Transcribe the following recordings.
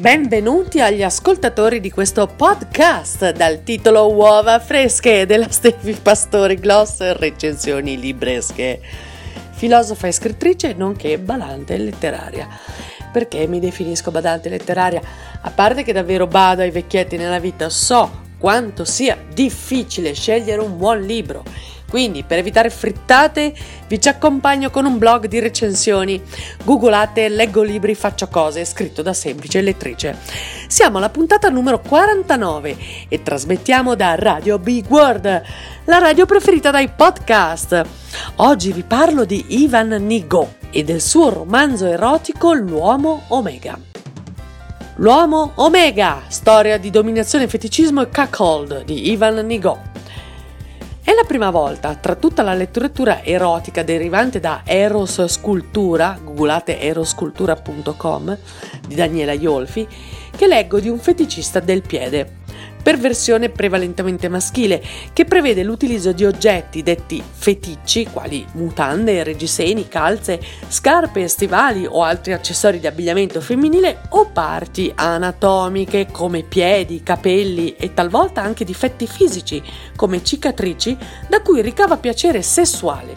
Benvenuti agli ascoltatori di questo podcast dal titolo Uova fresche della Stefi Pastori Gloss, recensioni libresche. Filosofa e scrittrice nonché badante letteraria. Perché mi definisco badante letteraria? A parte che davvero bado ai vecchietti nella vita, so quanto sia difficile scegliere un buon libro. Quindi, per evitare frittate, vi ci accompagno con un blog di recensioni. Googolate Leggo libri, faccio cose, scritto da semplice lettrice. Siamo alla puntata numero 49 e trasmettiamo da Radio Big World, la radio preferita dai podcast. Oggi vi parlo di Ivan Nigo e del suo romanzo erotico L'uomo Omega. L'uomo Omega, storia di dominazione, feticismo e cuckold di Ivan Nigo. È la prima volta tra tutta la letteratura erotica derivante da Eros Scultura, googolate eroscultura.com, di Daniela Iolfi, che leggo di un feticista del piede, perversione prevalentemente maschile, che prevede l'utilizzo di oggetti detti feticci, quali mutande, reggiseni, calze, scarpe, stivali o altri accessori di abbigliamento femminile, o parti anatomiche come piedi, capelli e talvolta anche difetti fisici come cicatrici da cui ricava piacere sessuale.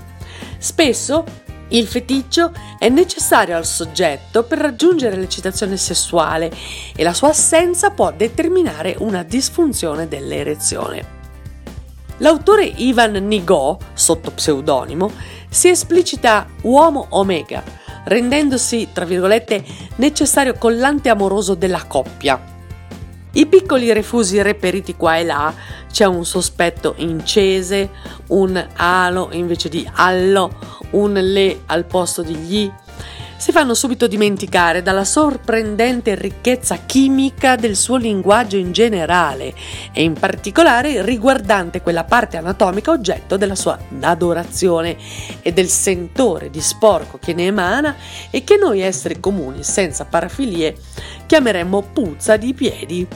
Spesso il feticcio è necessario al soggetto per raggiungere l'eccitazione sessuale e la sua assenza può determinare una disfunzione dell'erezione. L'autore Ivan Nigo, sotto pseudonimo, si esplicita uomo omega, rendendosi, tra virgolette, necessario collante amoroso della coppia. I piccoli refusi reperiti qua e là, c'è un sospetto incese, un alo invece di allo, un le al posto di gli, si fanno subito dimenticare dalla sorprendente ricchezza chimica del suo linguaggio in generale e in particolare riguardante quella parte anatomica oggetto della sua adorazione e del sentore di sporco che ne emana e che noi esseri comuni senza parafilie chiameremmo puzza di piedi.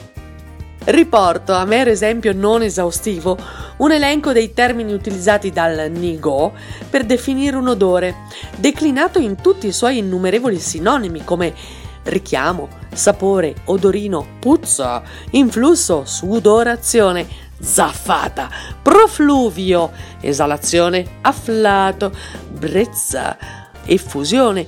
Riporto, a mero esempio non esaustivo, un elenco dei termini utilizzati dal Nigo per definire un odore, declinato in tutti i suoi innumerevoli sinonimi come richiamo, sapore, odorino, puzza, influsso, sudorazione, zaffata, profluvio, esalazione, afflato, brezza, effusione,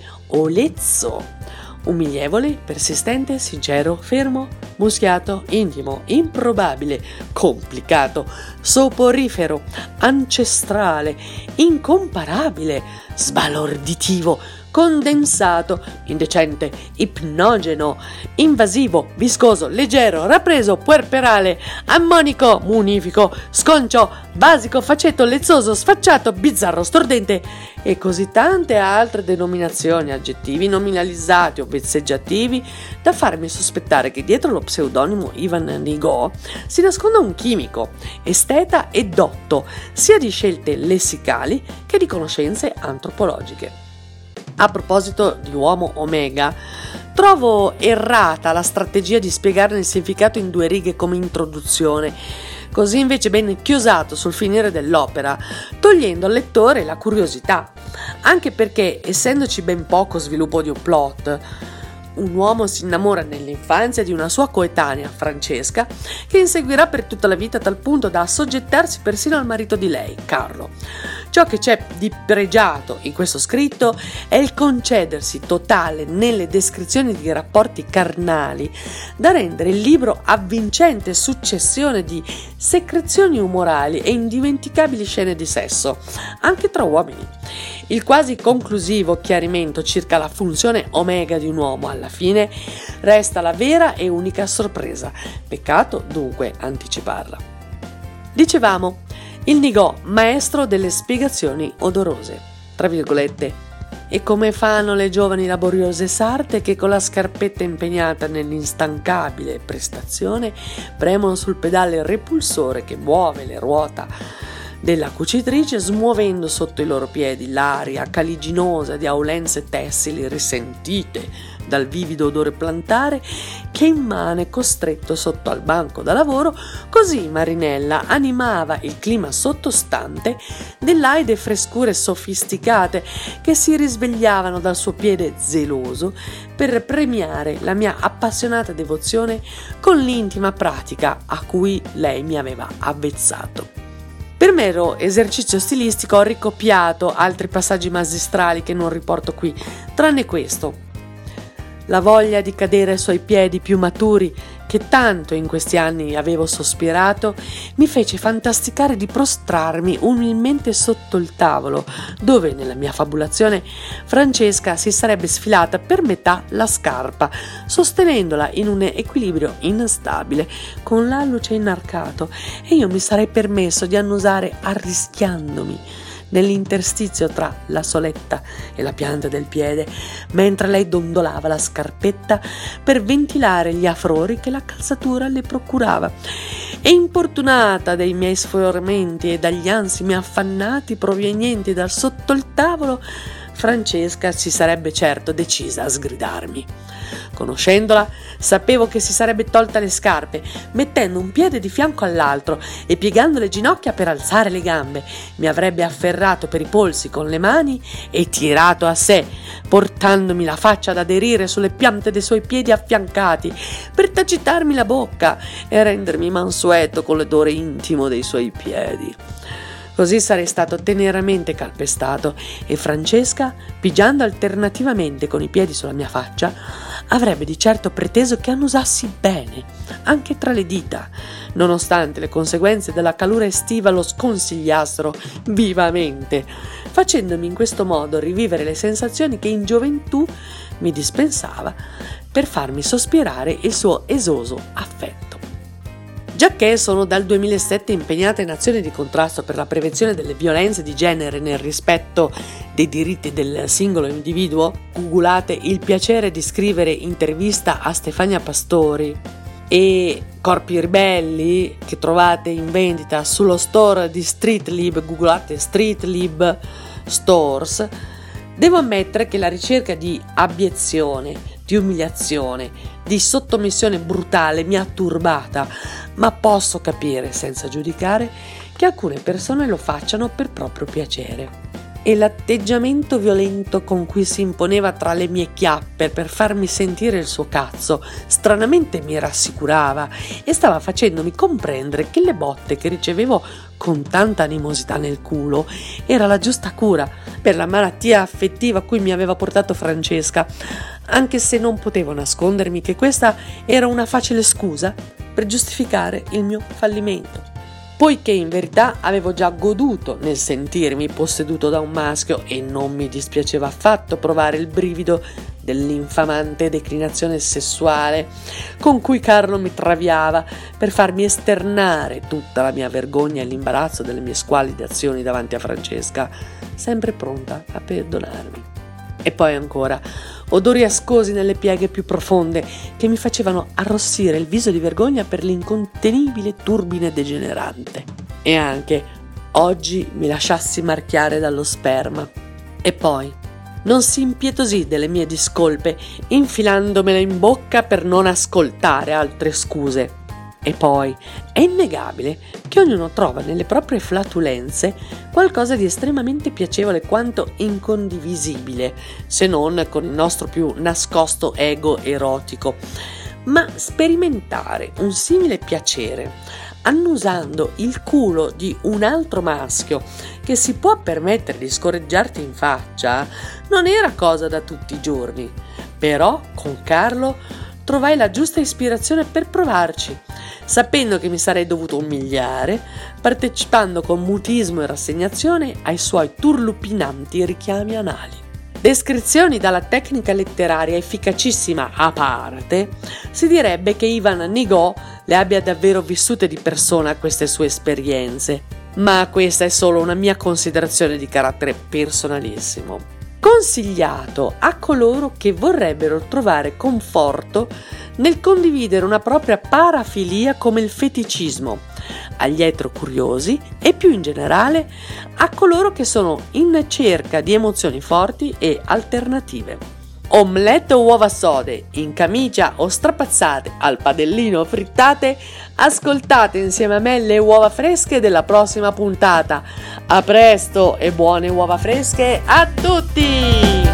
olezzo. Umilievole, persistente, sincero, fermo, muschiato, intimo, improbabile, complicato, soporifero, ancestrale, incomparabile, sbalorditivo, condensato, indecente, ipnogeno, invasivo, viscoso, leggero, rappreso, puerperale, ammonico, munifico, sconcio, basico, faceto, lezzoso, sfacciato, bizzarro, stordente e così tante altre denominazioni, aggettivi nominalizzati o vezzeggiativi da farmi sospettare che dietro lo pseudonimo Ivan Nigo si nasconda un chimico, esteta e dotto, sia di scelte lessicali che di conoscenze antropologiche. A proposito di uomo omega, trovo errata la strategia di spiegarne il significato in 2 righe come introduzione, così invece ben chiosato sul finire dell'opera, togliendo al lettore la curiosità, anche perché, essendoci ben poco sviluppo di un plot, un uomo si innamora nell'infanzia di una sua coetanea, Francesca, che inseguirà per tutta la vita a tal punto da assoggettarsi persino al marito di lei, Carlo. Ciò che c'è di pregiato in questo scritto è il concedersi totale nelle descrizioni di rapporti carnali, da rendere il libro avvincente successione di secrezioni umorali e indimenticabili scene di sesso, anche tra uomini. Il quasi conclusivo chiarimento circa la funzione omega di un uomo alla fine resta la vera e unica sorpresa. Peccato dunque anticiparla. Dicevamo, il Nigo, maestro delle spiegazioni odorose, tra virgolette. E come fanno le giovani laboriose sarte che con la scarpetta impegnata nell'instancabile prestazione premono sul pedale repulsore che muove le ruota della cucitrice, smuovendo sotto i loro piedi l'aria caliginosa di aulenze tessili risentite dal vivido odore plantare, che immane costretto sotto al banco da lavoro. Così Marinella animava il clima sottostante dell'aide frescure sofisticate che si risvegliavano dal suo piede zeloso per premiare la mia appassionata devozione con l'intima pratica a cui lei mi aveva avvezzato. Per mero esercizio stilistico ho ricopiato altri passaggi magistrali che non riporto qui, tranne questo. La voglia di cadere ai suoi piedi più maturi, che tanto in questi anni avevo sospirato, mi fece fantasticare di prostrarmi umilmente sotto il tavolo, dove nella mia fabulazione Francesca si sarebbe sfilata per metà la scarpa, sostenendola in un equilibrio instabile, con l'alluce inarcato, e io mi sarei permesso di annusare arrischiandomi nell'interstizio tra la soletta e la pianta del piede, mentre lei dondolava la scarpetta per ventilare gli afrori che la calzatura le procurava. E importunata dai miei sforamenti e dagli ansimi affannati provenienti dal sotto il tavolo, Francesca si sarebbe certo decisa a sgridarmi. Conoscendola, sapevo che si sarebbe tolta le scarpe, mettendo un piede di fianco all'altro e piegando le ginocchia per alzare le gambe. Mi avrebbe afferrato per i polsi con le mani e tirato a sé, portandomi la faccia ad aderire sulle piante dei suoi piedi affiancati, per tacitarmi la bocca e rendermi mansueto con l'odore intimo dei suoi piedi. Così sarei stato teneramente calpestato e Francesca, pigiando alternativamente con i piedi sulla mia faccia, avrebbe di certo preteso che annusassi bene, anche tra le dita, nonostante le conseguenze della calura estiva lo sconsigliassero vivamente, facendomi in questo modo rivivere le sensazioni che in gioventù mi dispensava per farmi sospirare il suo esoso affetto. Giacché sono dal 2007 impegnata in azioni di contrasto per la prevenzione delle violenze di genere nel rispetto dei diritti del singolo individuo, googolate il piacere di scrivere intervista a Stefania Pastori e Corpi Ribelli, che trovate in vendita sullo store di Streetlib, googolate Streetlib Stores, devo ammettere che la ricerca di abiezione, di umiliazione, di sottomissione brutale mi ha turbata, ma posso capire, senza giudicare, che alcune persone lo facciano per proprio piacere. E l'atteggiamento violento con cui si imponeva tra le mie chiappe per farmi sentire il suo cazzo stranamente mi rassicurava e stava facendomi comprendere che le botte che ricevevo con tanta animosità nel culo era la giusta cura per la malattia affettiva a cui mi aveva portato Francesca, anche se non potevo nascondermi che questa era una facile scusa per giustificare il mio fallimento, poiché in verità avevo già goduto nel sentirmi posseduto da un maschio e non mi dispiaceva affatto provare il brivido dell'infamante declinazione sessuale con cui Carlo mi traviava per farmi esternare tutta la mia vergogna e l'imbarazzo delle mie squallide azioni davanti a Francesca, sempre pronta a perdonarmi. E poi ancora odori ascosi nelle pieghe più profonde che mi facevano arrossire il viso di vergogna per l'incontenibile turbine degenerante. E anche oggi mi lasciassi marchiare dallo sperma. E poi non si impietosì delle mie discolpe, infilandomele in bocca per non ascoltare altre scuse. E poi è innegabile che ognuno trova nelle proprie flatulenze qualcosa di estremamente piacevole quanto incondivisibile, se non con il nostro più nascosto ego erotico. Ma sperimentare un simile piacere annusando il culo di un altro maschio che si può permettere di scorreggiarti in faccia non era cosa da tutti i giorni. Però con Carlo trovai la giusta ispirazione per provarci, sapendo che mi sarei dovuto umiliare, partecipando con mutismo e rassegnazione ai suoi turlupinanti richiami anali. Descrizioni dalla tecnica letteraria efficacissima a parte, si direbbe che Ivan Nigò le abbia davvero vissute di persona queste sue esperienze, ma questa è solo una mia considerazione di carattere personalissimo. Consigliato a coloro che vorrebbero trovare conforto nel condividere una propria parafilia come il feticismo, agli eterocuriosi e più in generale a coloro che sono in cerca di emozioni forti e alternative. Omelette o uova sode, in camicia o strapazzate, al padellino o frittate, ascoltate insieme a me le uova fresche della prossima puntata. A presto e buone uova fresche a tutti!